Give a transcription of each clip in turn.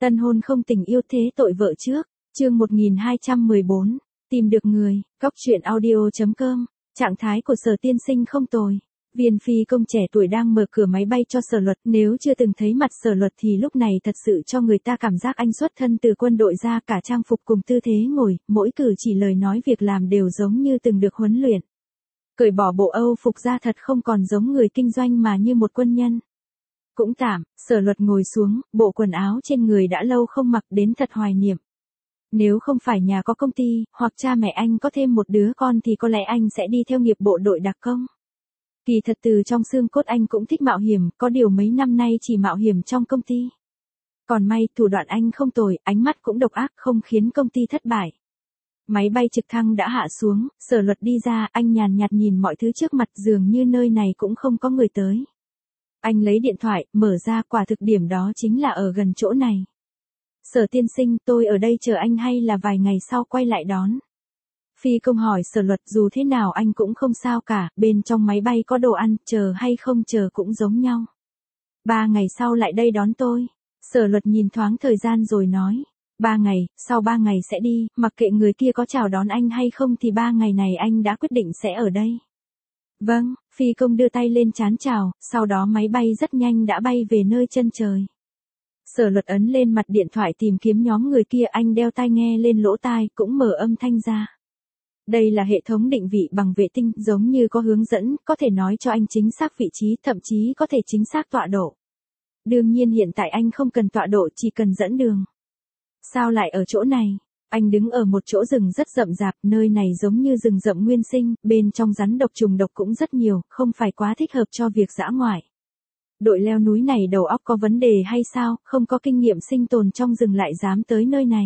Tân hôn không tình yêu thế tội vợ trước, chương 1214, tìm được người, góc chuyện audio.com, trạng thái của Sở tiên sinh không tồi. Viên phi công trẻ tuổi đang mở cửa máy bay cho Sở Luật, nếu chưa từng thấy mặt Sở Luật thì lúc này thật sự cho người ta cảm giác anh xuất thân từ quân đội ra, cả trang phục cùng tư thế ngồi, mỗi cử chỉ lời nói việc làm đều giống như từng được huấn luyện. Cởi bỏ bộ Âu phục ra thật không còn giống người kinh doanh mà như một quân nhân. Cũng tạm, Sở Luật ngồi xuống, bộ quần áo trên người đã lâu không mặc đến thật hoài niệm. Nếu không phải nhà có công ty, hoặc cha mẹ anh có thêm một đứa con thì có lẽ anh sẽ đi theo nghiệp bộ đội đặc công. Kỳ thật từ trong xương cốt anh cũng thích mạo hiểm, có điều mấy năm nay chỉ mạo hiểm trong công ty. Còn may, thủ đoạn anh không tồi, ánh mắt cũng độc ác, không khiến công ty thất bại. Máy bay trực thăng đã hạ xuống, Sở Luật đi ra, anh nhàn nhạt nhìn mọi thứ trước mặt, dường như nơi này cũng không có người tới. Anh lấy điện thoại, mở ra, quả thực điểm đó chính là ở gần chỗ này. Sở tiên sinh, tôi ở đây chờ anh hay là vài ngày sau quay lại đón? Phi công hỏi Sở Luật, dù thế nào anh cũng không sao cả, bên trong máy bay có đồ ăn, chờ hay không chờ cũng giống nhau. 3 ngày sau lại đây đón tôi. Sở Luật nhìn thoáng thời gian rồi nói. 3 ngày, sau 3 ngày sẽ đi, mặc kệ người kia có chào đón anh hay không thì 3 ngày này anh đã quyết định sẽ ở đây. Vâng, phi công đưa tay lên trán chào, sau đó máy bay rất nhanh đã bay về nơi chân trời. Sở Luật ấn lên mặt điện thoại tìm kiếm nhóm người kia, anh đeo tai nghe lên lỗ tai, cũng mở âm thanh ra. Đây là hệ thống định vị bằng vệ tinh, giống như có hướng dẫn, có thể nói cho anh chính xác vị trí, thậm chí có thể chính xác tọa độ. Đương nhiên hiện tại anh không cần tọa độ, chỉ cần dẫn đường. Sao lại ở chỗ này? Anh đứng ở một chỗ rừng rất rậm rạp, nơi này giống như rừng rậm nguyên sinh, bên trong rắn độc trùng độc cũng rất nhiều, không phải quá thích hợp cho việc dã ngoại. Đội leo núi này đầu óc có vấn đề hay sao, không có kinh nghiệm sinh tồn trong rừng lại dám tới nơi này.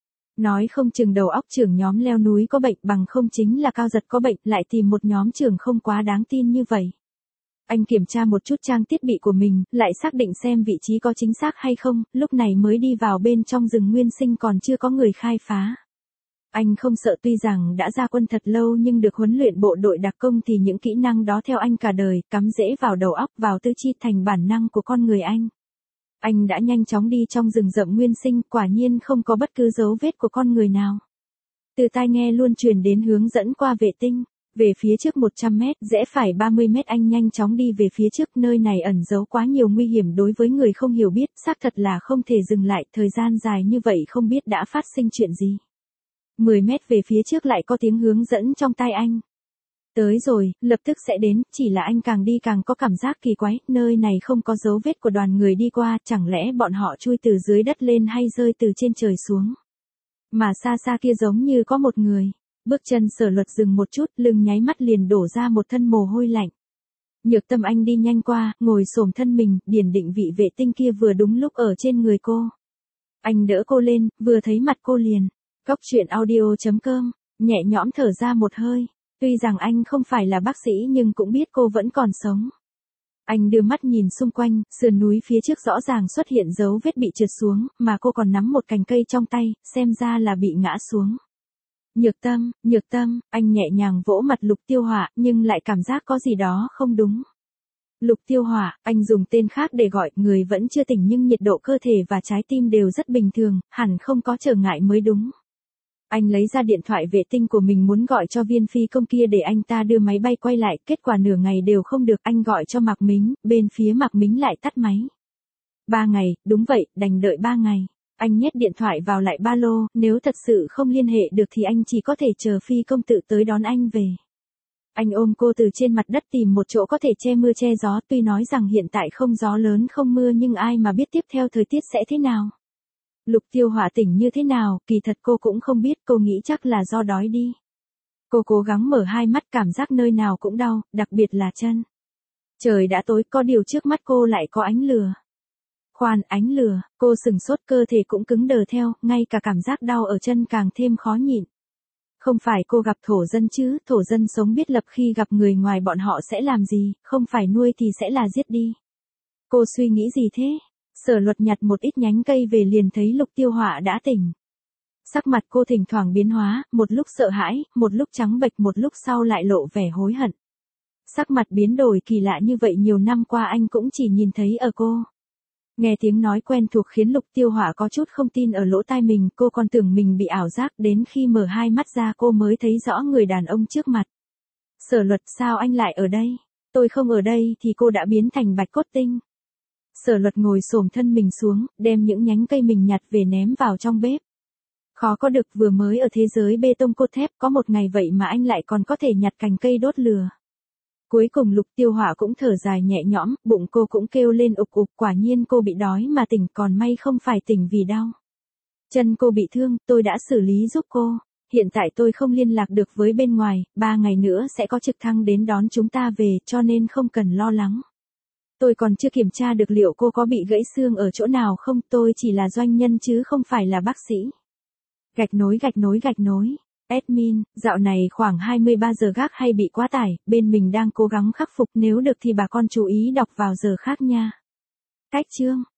Nói không chừng đầu óc trưởng nhóm leo núi có bệnh, bằng không chính là Cao Giật có bệnh, lại tìm một nhóm trưởng không quá đáng tin như vậy. Anh kiểm tra một chút trang thiết bị của mình, lại xác định xem vị trí có chính xác hay không, lúc này mới đi vào bên trong rừng nguyên sinh còn chưa có người khai phá. Anh không sợ, tuy rằng đã ra quân thật lâu nhưng được huấn luyện bộ đội đặc công thì những kỹ năng đó theo anh cả đời, cắm rễ vào đầu óc, vào tư chi, thành bản năng của con người anh. Anh đã nhanh chóng đi trong rừng rậm nguyên sinh, quả nhiên không có bất cứ dấu vết của con người nào. Từ tai nghe luôn truyền đến hướng dẫn qua vệ tinh. Về phía trước 100 mét, rẽ phải 30 mét, anh nhanh chóng đi về phía trước, nơi này ẩn giấu quá nhiều nguy hiểm đối với người không hiểu biết, xác thật là không thể dừng lại, thời gian dài như vậy không biết đã phát sinh chuyện gì. 10 mét về phía trước lại có tiếng hướng dẫn trong tai anh. Tới rồi, lập tức sẽ đến, chỉ là anh càng đi càng có cảm giác kỳ quái, nơi này không có dấu vết của đoàn người đi qua, chẳng lẽ bọn họ chui từ dưới đất lên hay rơi từ trên trời xuống. Mà xa xa kia giống như có một người. Bước chân Sở Luật dừng một chút, lưng nháy mắt liền đổ ra một thân mồ hôi lạnh. Nhược Tâm anh đi nhanh qua, ngồi xổm thân mình, điển định vị vệ tinh kia vừa đúng lúc ở trên người cô. Anh đỡ cô lên, vừa thấy mặt cô liền. Góc chuyện audio.com, nhẹ nhõm thở ra một hơi. Tuy rằng anh không phải là bác sĩ nhưng cũng biết cô vẫn còn sống. Anh đưa mắt nhìn xung quanh, sườn núi phía trước rõ ràng xuất hiện dấu vết bị trượt xuống, mà cô còn nắm một cành cây trong tay, xem ra là bị ngã xuống. Nhược Tâm, anh nhẹ nhàng vỗ mặt Lục Tiêu Hỏa, nhưng lại cảm giác có gì đó không đúng. Lục Tiêu Hỏa, anh dùng tên khác để gọi, người vẫn chưa tỉnh nhưng nhiệt độ cơ thể và trái tim đều rất bình thường, hẳn không có trở ngại mới đúng. Anh lấy ra điện thoại vệ tinh của mình muốn gọi cho viên phi công kia để anh ta đưa máy bay quay lại, kết quả nửa ngày đều không được, anh gọi cho Mạc Mính, bên phía Mạc Mính lại tắt máy. 3 ngày, đúng vậy, đành đợi 3 ngày. Anh nhét điện thoại vào lại ba lô, nếu thật sự không liên hệ được thì anh chỉ có thể chờ phi công tự tới đón anh về. Anh ôm cô từ trên mặt đất tìm một chỗ có thể che mưa che gió, tuy nói rằng hiện tại không gió lớn không mưa nhưng ai mà biết tiếp theo thời tiết sẽ thế nào. Lục Tiêu Hỏa tỉnh như thế nào, kỳ thật cô cũng không biết, cô nghĩ chắc là do đói đi. Cô cố gắng mở hai mắt, cảm giác nơi nào cũng đau, đặc biệt là chân. Trời đã tối, có điều trước mắt cô lại có ánh lửa. Khoan, ánh lửa, cô sừng sốt, cơ thể cũng cứng đờ theo, ngay cả cảm giác đau ở chân càng thêm khó nhịn. Không phải cô gặp thổ dân chứ, thổ dân sống biết lập khi gặp người ngoài bọn họ sẽ làm gì, không phải nuôi thì sẽ là giết đi. Cô suy nghĩ gì thế? Sở Luật nhặt một ít nhánh cây về liền thấy Lục Tiêu Hỏa đã tỉnh. Sắc mặt cô thỉnh thoảng biến hóa, một lúc sợ hãi, một lúc trắng bệch, một lúc sau lại lộ vẻ hối hận. Sắc mặt biến đổi kỳ lạ như vậy nhiều năm qua anh cũng chỉ nhìn thấy ở cô. Nghe tiếng nói quen thuộc khiến Lục Tiêu Hỏa có chút không tin ở lỗ tai mình, cô còn tưởng mình bị ảo giác, đến khi mở hai mắt ra cô mới thấy rõ người đàn ông trước mặt. Sở Luật, sao anh lại ở đây? Tôi không ở đây thì cô đã biến thành bạch cốt tinh. Sở Luật ngồi xổm thân mình xuống, đem những nhánh cây mình nhặt về ném vào trong bếp. Khó có được, vừa mới ở thế giới bê tông cốt thép, có một ngày vậy mà anh lại còn có thể nhặt cành cây đốt lửa. Cuối cùng Lục Tiêu Hỏa cũng thở dài nhẹ nhõm, bụng cô cũng kêu lên ục ục, quả nhiên cô bị đói mà tỉnh, còn may không phải tỉnh vì đau. Chân cô bị thương, tôi đã xử lý giúp cô. Hiện tại tôi không liên lạc được với bên ngoài, 3 ngày nữa sẽ có trực thăng đến đón chúng ta về, cho nên không cần lo lắng. Tôi còn chưa kiểm tra được liệu cô có bị gãy xương ở chỗ nào không, tôi chỉ là doanh nhân chứ không phải là bác sĩ. Gạch nối. Admin, dạo này khoảng 23 giờ gác hay bị quá tải, bên mình đang cố gắng khắc phục, nếu được thì bà con chú ý đọc vào giờ khác nha. Cách chương.